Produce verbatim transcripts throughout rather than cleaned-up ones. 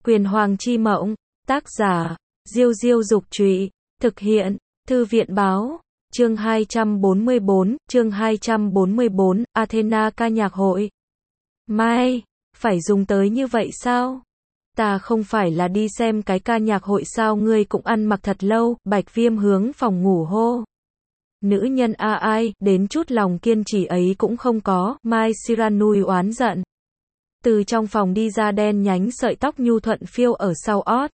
Quyền Hoàng chi mộng, tác giả, Diêu Diêu Dục Trụy, thực hiện, Thư viện Báo, chương hai trăm bốn mươi bốn, chương hai trăm bốn mươi bốn, Athena ca nhạc hội. Mai, phải dùng tới như vậy sao? Ta không phải là đi xem cái ca nhạc hội sao, ngươi cũng ăn mặc thật lâu, Bạch Viêm hướng phòng ngủ hô. Nữ nhân a ai, đến chút lòng kiên trì ấy cũng không có, Mai Shiranui oán giận. Từ trong phòng đi ra, đen nhánh sợi tóc nhu thuận phiêu ở sau ót.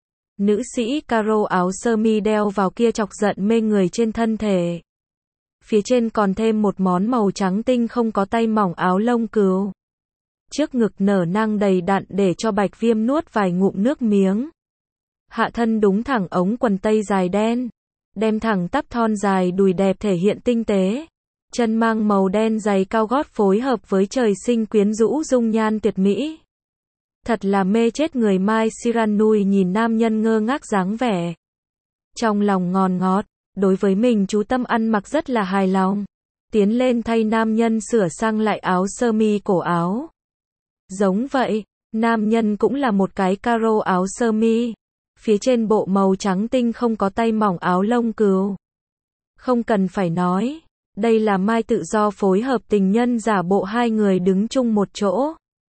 Nữ sĩ caro áo sơ mi đeo vào kia chọc giận mê người trên thân thể. Phía trên còn thêm một món màu trắng tinh không có tay mỏng áo lông cừu. Trước ngực nở nang đầy đặn để cho Bạch Viêm nuốt vài ngụm nước miếng. Hạ thân đúng thẳng ống quần tây dài đen, đem thẳng tắp thon dài đùi đẹp thể hiện tinh tế. Chân mang màu đen giày cao gót phối hợp với trời sinh quyến rũ dung nhan tuyệt mỹ. Thật là mê chết người. Mai Shiranui nhìn nam nhân ngơ ngác dáng vẻ. Trong lòng ngòn ngọt, đối với mình chú tâm ăn mặc rất là hài lòng. Tiến lên thay nam nhân sửa sang lại áo sơ mi cổ áo. Giống vậy, nam nhân cũng là một cái caro áo sơ mi. Phía trên bộ màu trắng tinh không có tay mỏng áo lông cừu. Không cần phải nói, đây là Mai tự do phối hợp tình nhân giả bộ hai người đứng chung một chỗ.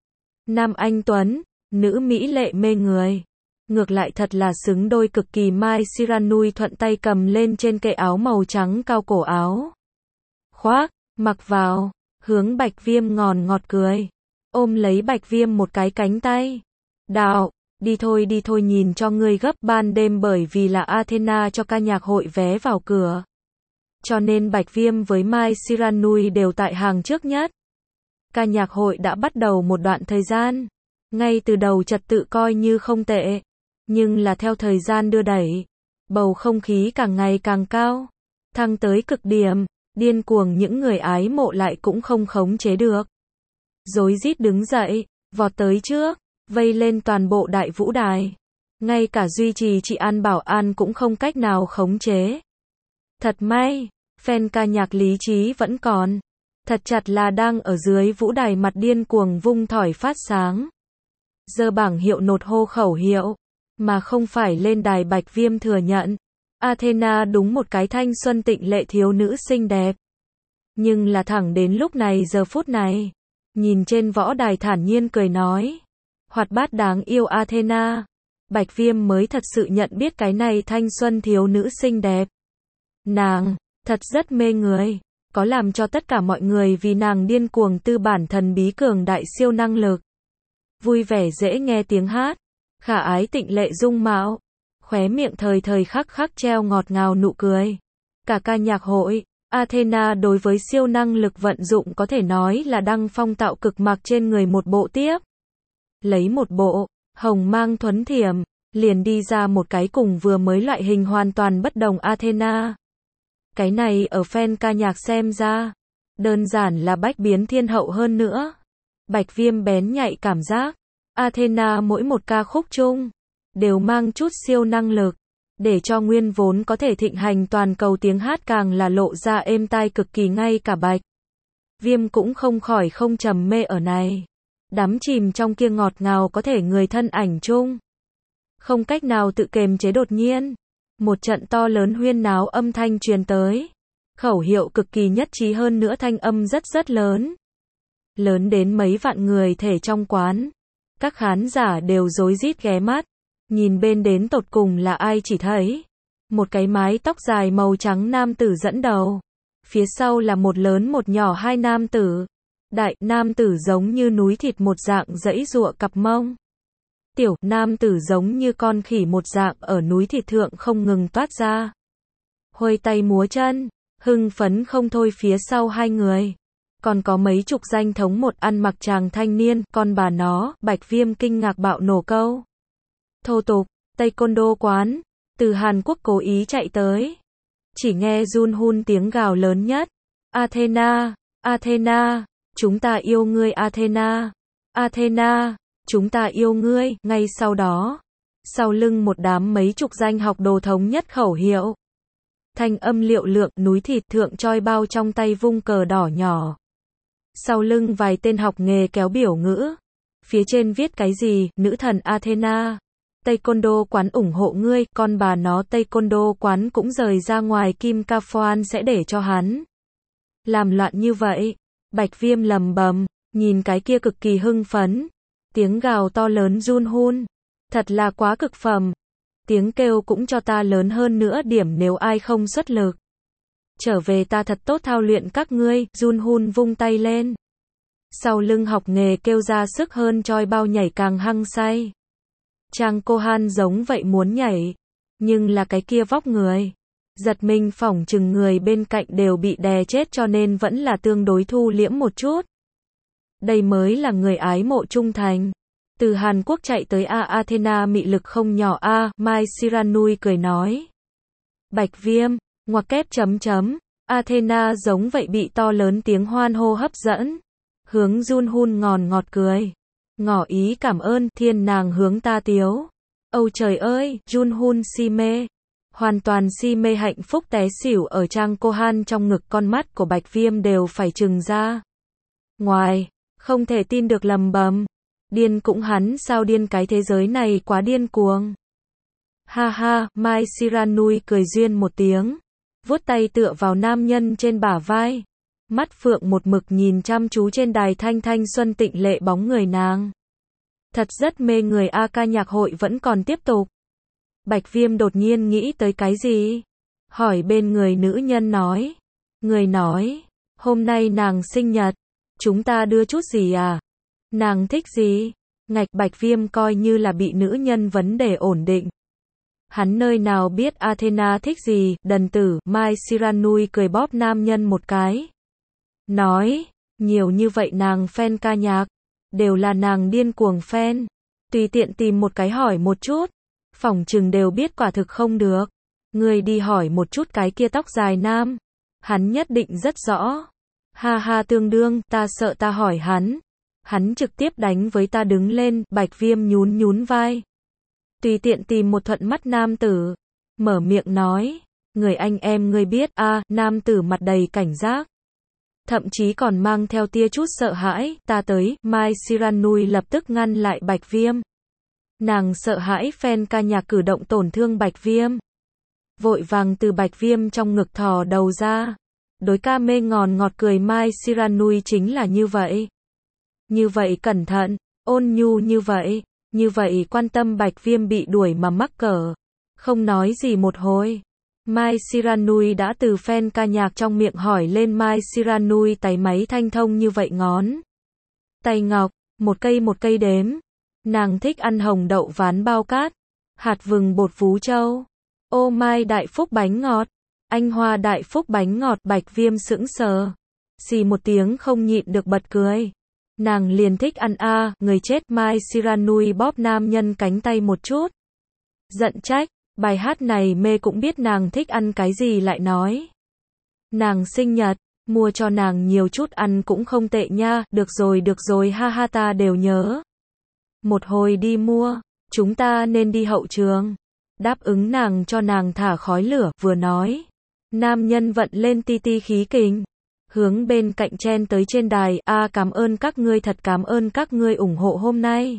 Nam anh tuấn, nữ mỹ lệ mê người. Ngược lại thật là xứng đôi cực kỳ. Mai Shiranui thuận tay cầm lên trên cây áo màu trắng cao cổ áo. Khoác, mặc vào, hướng Bạch Viêm ngòn ngọt cười. Ôm lấy Bạch Viêm một cái cánh tay. Đạo, đi thôi đi thôi, nhìn cho ngươi gấp. Ban đêm bởi vì là Athena cho ca nhạc hội vé vào cửa, cho nên Bạch Viêm với Mai Shiranui đều tại hàng trước nhất. Ca nhạc hội đã bắt đầu một đoạn thời gian. Ngay từ đầu trật tự coi như không tệ, nhưng là theo thời gian đưa đẩy, bầu không khí càng ngày càng cao, thăng tới cực điểm, điên cuồng, những người ái mộ lại cũng không khống chế được. Rối rít đứng dậy, vọt tới trước, vây lên toàn bộ đại vũ đài. Ngay cả duy trì trị an bảo an cũng không cách nào khống chế. Thật may, fan ca nhạc lý trí vẫn còn. Thật chặt là đang ở dưới vũ đài mặt điên cuồng vung thỏi phát sáng. Giơ bảng hiệu nột hô khẩu hiệu, mà không phải lên đài. Bạch Viêm thừa nhận, Athena đúng một cái thanh xuân tịnh lệ thiếu nữ xinh đẹp. Nhưng là thẳng đến lúc này, giờ phút này, nhìn trên võ đài thản nhiên cười nói, hoạt bát đáng yêu Athena, Bạch Viêm mới thật sự nhận biết cái này thanh xuân thiếu nữ xinh đẹp. Nàng, thật rất mê người, có làm cho tất cả mọi người vì nàng điên cuồng tư bản thần bí cường đại siêu năng lực. Vui vẻ dễ nghe tiếng hát, khả ái tịnh lệ dung mạo, khóe miệng thời thời khắc khắc treo ngọt ngào nụ cười. Cả ca nhạc hội, Athena đối với siêu năng lực vận dụng có thể nói là đăng phong tạo cực, mặc trên người một bộ tiếp lấy một bộ, hồng mang thuấn thiểm, liền đi ra một cái cùng vừa mới loại hình hoàn toàn bất đồng Athena. Cái này ở fan ca nhạc xem ra, đơn giản là bách biến thiên hậu hơn nữa. Bạch Viêm bén nhạy cảm giác, Athena mỗi một ca khúc chung, đều mang chút siêu năng lực, để cho nguyên vốn có thể thịnh hành toàn cầu tiếng hát càng là lộ ra êm tai cực kỳ. Ngay cả Bạch Viêm cũng không khỏi không trầm mê ở này, đắm chìm trong kia ngọt ngào có thể người thân ảnh chung, không cách nào tự kiềm chế. Đột nhiên, một trận to lớn huyên náo âm thanh truyền tới, khẩu hiệu cực kỳ nhất trí, hơn nữa thanh âm rất rất lớn, lớn đến mấy vạn người thể trong quán. Các khán giả đều rối rít ghé mắt, nhìn bên đến tột cùng là ai. Chỉ thấy một cái mái tóc dài màu trắng nam tử dẫn đầu, phía sau là một lớn một nhỏ hai nam tử. Đại nam tử giống như núi thịt một dạng giãy giụa cặp mông, tiểu nam tử giống như con khỉ một dạng ở núi thịt thượng không ngừng toát ra, huây tay múa chân, hưng phấn không thôi. Phía sau hai người còn có mấy chục danh thống một ăn mặc chàng thanh niên. Con bà nó, Bạch Viêm kinh ngạc bạo nổ câu thô tục, taekwondo quán, từ Hàn Quốc cố ý chạy tới. Chỉ nghe Jun Hun tiếng gào lớn nhất, Athena, Athena, chúng ta yêu ngươi Athena, Athena, chúng ta yêu ngươi. Ngay sau đó, sau lưng một đám mấy chục danh học đồ thống nhất khẩu hiệu. Thanh âm liệu lượng, núi thịt thượng choi bao trong tay vung cờ đỏ nhỏ. Sau lưng vài tên học nghề kéo biểu ngữ. Phía trên viết cái gì, nữ thần Athena. Taekwondo quán ủng hộ ngươi, con bà nó Taekwondo quán cũng rời ra ngoài Kim Ca Phoan sẽ để cho hắn làm loạn như vậy. Bạch Viêm lầm bầm, nhìn cái kia cực kỳ hưng phấn. Tiếng gào to lớn Junhoon. Thật là quá cực phẩm. Tiếng kêu cũng cho ta lớn hơn nữa điểm nếu ai không xuất lực. Trở về ta thật tốt thao luyện các ngươi, Junhoon vung tay lên. Sau lưng học nghề kêu ra sức hơn choi bao nhảy càng hăng say. Trang Kohan giống vậy muốn nhảy, nhưng là cái kia vóc người. Giật mình phỏng chừng người bên cạnh đều bị đè chết cho nên vẫn là tương đối thu liễm một chút. Đây mới là người ái mộ trung thành. Từ Hàn Quốc chạy tới A Athena mị lực không nhỏ A, Mai Siranui cười nói. Bạch Viêm, ngoặc kép chấm chấm, Athena giống vậy bị to lớn tiếng hoan hô hấp dẫn. Hướng Junhoon ngòn ngọt cười. Ngỏ ý cảm ơn, thiên nàng hướng ta tiếu. Âu trời ơi, Junhoon si mê. Hoàn toàn si mê hạnh phúc té xỉu ở Trang Kohan trong ngực con mắt của Bạch Viêm đều phải trừng ra. Ngoài, không thể tin được lầm bầm. Điên cũng hắn sao điên cái thế giới này quá điên cuồng. Ha ha, Mai Siranui cười duyên một tiếng. Vuốt tay tựa vào nam nhân trên bả vai. Mắt phượng một mực nhìn chăm chú trên đài thanh thanh xuân tịnh lệ bóng người nàng. Thật rất mê người A ca nhạc hội vẫn còn tiếp tục. Bạch Viêm đột nhiên nghĩ tới cái gì? Hỏi bên người nữ nhân nói. Người nói, hôm nay nàng sinh nhật. Chúng ta đưa chút gì à? Nàng thích gì? Ngạch Bạch Viêm coi như là bị nữ nhân vấn đề ổn định. Hắn nơi nào biết Athena thích gì, đần tử, Mai Siranui cười bóp nam nhân một cái. Nói, nhiều như vậy nàng fan ca nhạc, đều là nàng điên cuồng fan. Tùy tiện tìm một cái hỏi một chút, phỏng chừng đều biết quả thực không được. Người đi hỏi một chút cái kia tóc dài nam, hắn nhất định rất rõ. Ha ha tương đương, ta sợ ta hỏi hắn. Hắn trực tiếp đánh với ta đứng lên, Bạch Viêm nhún nhún vai. Tùy tiện tìm một thuận mắt nam tử, mở miệng nói, người anh em ngươi biết a à, nam tử mặt đầy cảnh giác. Thậm chí còn mang theo tia chút sợ hãi, ta tới, Mai Siranui lập tức ngăn lại Bạch Viêm. Nàng sợ hãi fan ca nhạc cử động tổn thương Bạch Viêm. Vội vàng từ Bạch Viêm trong ngực thò đầu ra. Đối ca mê ngòn ngọt cười Mai Siranui chính là như vậy. Như vậy cẩn thận, ôn nhu như vậy, như vậy quan tâm Bạch Viêm bị đuổi mà mắc cỡ. Không nói gì một hồi. Mai Siranui đã từ fan ca nhạc trong miệng hỏi lên Mai Siranui tay máy thanh thông như vậy ngón. Tay ngọc, một cây một cây đếm. Nàng thích ăn hồng đậu ván bao cát, hạt vừng bột Phú Châu, ô mai đại phúc bánh ngọt, anh hoa đại phúc bánh ngọt. Bạch Viêm sững sờ. Xì một tiếng không nhịn được bật cười. Nàng liền thích ăn a à, người chết. Mai Siranui bóp nam nhân cánh tay một chút. Giận trách, bài hát này mê cũng biết nàng thích ăn cái gì lại nói. Nàng sinh nhật, mua cho nàng nhiều chút ăn cũng không tệ nha, được rồi được rồi ha ha ta đều nhớ. Một hồi đi mua, chúng ta nên đi hậu trường. Đáp ứng nàng cho nàng thả khói lửa, vừa nói. Nam nhân vận lên ti ti khí kình. Hướng bên cạnh chen tới trên đài, a à, cảm ơn các ngươi thật cảm ơn các ngươi ủng hộ hôm nay.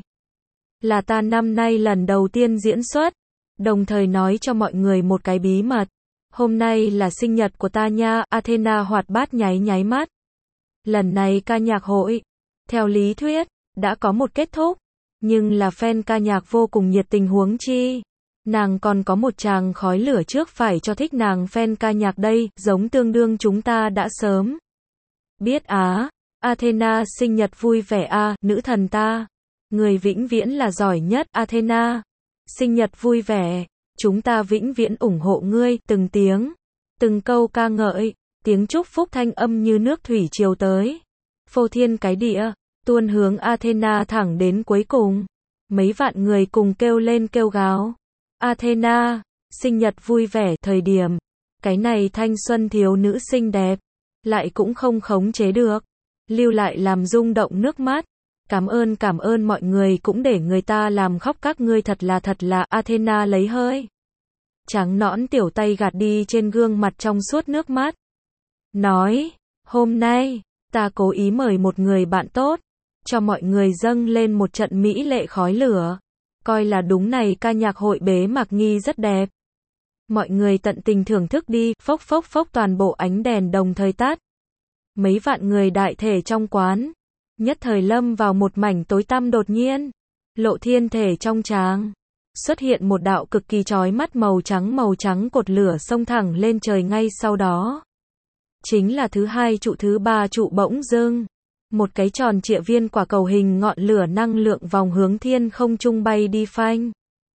Là ta năm nay lần đầu tiên diễn xuất, đồng thời nói cho mọi người một cái bí mật. Hôm nay là sinh nhật của ta nha, Athena hoạt bát nháy nháy mắt. Lần này ca nhạc hội, theo lý thuyết, đã có một kết thúc, nhưng là fan ca nhạc vô cùng nhiệt tình huống chi. Nàng còn có một tràng khói lửa trước phải cho thích nàng fan ca nhạc đây, giống tương đương chúng ta đã sớm biết á. Athena sinh nhật vui vẻ a à, nữ thần ta. Người vĩnh viễn là giỏi nhất Athena. Sinh nhật vui vẻ, chúng ta vĩnh viễn ủng hộ ngươi, từng tiếng, từng câu ca ngợi, tiếng chúc phúc thanh âm như nước thủy triều tới. Phô thiên cái địa, tuôn hướng Athena thẳng đến cuối cùng. Mấy vạn người cùng kêu lên kêu gào. Athena, sinh nhật vui vẻ, thời điểm, cái này thanh xuân thiếu nữ xinh đẹp, lại cũng không khống chế được, lưu lại làm rung động nước mắt. Cảm ơn cảm ơn mọi người cũng để người ta làm khóc các ngươi thật là thật là. Athena lấy hơi trắng nõn tiểu tay gạt đi trên gương mặt trong suốt nước mắt. Nói, hôm nay, ta cố ý mời một người bạn tốt, cho mọi người dâng lên một trận mỹ lệ khói lửa. Coi là đúng này ca nhạc hội bế mạc nghi rất đẹp. Mọi người tận tình thưởng thức đi, phốc phốc phốc toàn bộ ánh đèn đồng thời tắt. Mấy vạn người đại thể trong quán, nhất thời lâm vào một mảnh tối tăm đột nhiên. Lộ thiên thể trong tràng, xuất hiện một đạo cực kỳ chói mắt màu trắng màu trắng cột lửa xông thẳng lên trời ngay sau đó. Chính là thứ hai trụ thứ ba trụ bỗng dưng. Một cái tròn trịa viên quả cầu hình ngọn lửa năng lượng vòng hướng thiên không trung bay đi phanh.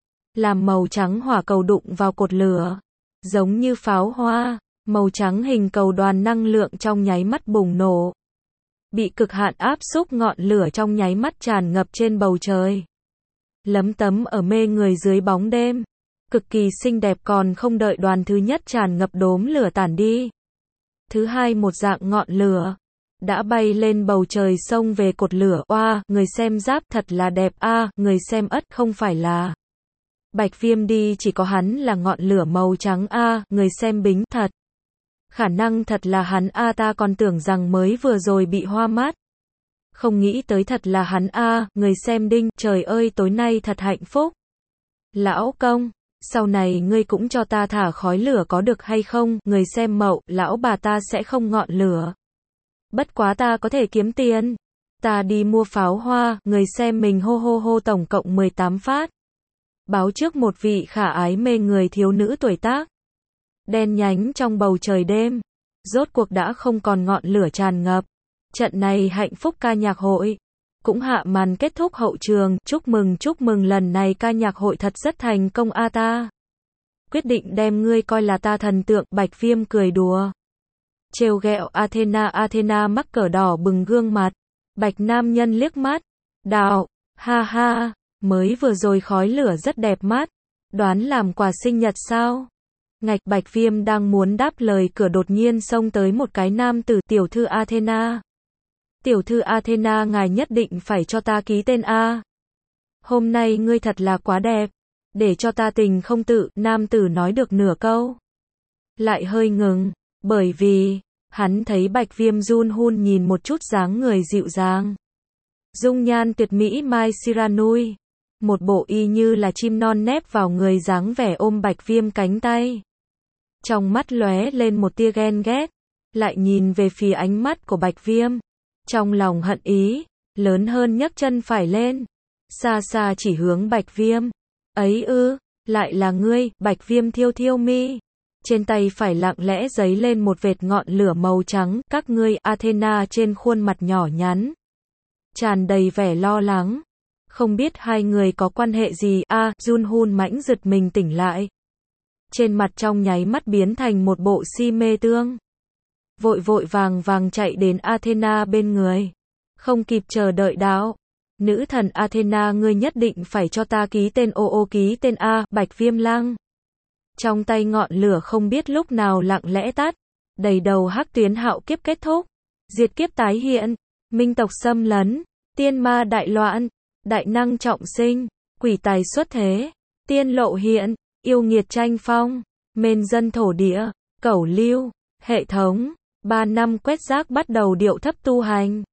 Làm màu trắng hỏa cầu đụng vào cột lửa. Giống như pháo hoa, màu trắng hình cầu đoàn năng lượng trong nháy mắt bùng nổ. Bị cực hạn áp xúc ngọn lửa trong nháy mắt tràn ngập trên bầu trời. Lấm tấm ở mê người dưới bóng đêm. Cực kỳ xinh đẹp còn không đợi đoàn thứ nhất tràn ngập đốm lửa tản đi. Thứ hai một dạng ngọn lửa. Đã bay lên bầu trời xông về cột lửa. Oa, người xem giáp thật là đẹp a, à, người xem ất không phải là Bạch Viêm đi chỉ có hắn là ngọn lửa màu trắng a, à, người xem bính thật. Khả năng thật là hắn a à, ta còn tưởng rằng mới vừa rồi bị hoa mắt. Không nghĩ tới thật là hắn a, à, người xem đinh, trời ơi tối nay thật hạnh phúc. Lão công, sau này ngươi cũng cho ta thả khói lửa có được hay không, người xem mậu, lão bà ta sẽ không ngọn lửa. Bất quá ta có thể kiếm tiền. Ta đi mua pháo hoa, người xem mình hô hô hô tổng cộng mười tám phát. Báo trước một vị khả ái mê người thiếu nữ tuổi tác. Đen nhánh trong bầu trời đêm. Rốt cuộc đã không còn ngọn lửa tràn ngập. Trận này hạnh phúc ca nhạc hội. Cũng hạ màn kết thúc hậu trường. Chúc mừng chúc mừng lần này ca nhạc hội thật rất thành công a ta. Quyết định đem ngươi coi là ta thần tượng. Bạch Viêm cười đùa. Trêu ghẹo Athena Athena mắc cỡ đỏ bừng gương mặt. Bạch nam nhân liếc mắt. Đạo. Ha ha. Mới vừa rồi khói lửa rất đẹp mắt. Đoán làm quà sinh nhật sao? Ngạch Bạch Viêm đang muốn đáp lời cửa đột nhiên xông tới một cái nam tử. Tiểu thư Athena. Tiểu thư Athena ngài nhất định phải cho ta ký tên A. Hôm nay ngươi thật là quá đẹp. Để cho ta tình không tự. Nam tử nói được nửa câu. Lại hơi ngừng. Bởi vì, hắn thấy Bạch Viêm run hun nhìn một chút dáng người dịu dàng. Dung nhan tuyệt mỹ Mai Siranui. Một bộ y như là chim non nép vào người dáng vẻ ôm Bạch Viêm cánh tay. Trong mắt lóe lên một tia ghen ghét. Lại nhìn về phía ánh mắt của Bạch Viêm. Trong lòng hận ý, lớn hơn nhấc chân phải lên. Xa xa chỉ hướng Bạch Viêm. Ấy ư, lại là ngươi, Bạch Viêm thiêu thiêu mi. Trên tay phải lặng lẽ giấy lên một vệt ngọn lửa màu trắng. Các ngươi, Athena trên khuôn mặt nhỏ nhắn. Tràn đầy vẻ lo lắng. Không biết hai người có quan hệ gì a à, Jun Hun mãnh giật mình tỉnh lại. Trên mặt trong nháy mắt biến thành một bộ si mê tương. Vội vội vàng vàng chạy đến Athena bên người. Không kịp chờ đợi đạo. Nữ thần Athena ngươi nhất định phải cho ta ký tên ô ô ký tên A. Bạch Viêm lăng. Trong tay ngọn lửa không biết lúc nào lặng lẽ tắt. Đầy đầu hắc tuyến hạo kiếp kết thúc. Diệt kiếp tái hiện. Minh tộc xâm lấn. Tiên ma đại loạn. Đại năng trọng sinh. Quỷ tài xuất thế. Tiên lộ hiện. Yêu nghiệt tranh phong. Mên dân thổ địa. Cẩu lưu. Hệ thống. Ba năm quét rác bắt đầu điệu thấp tu hành.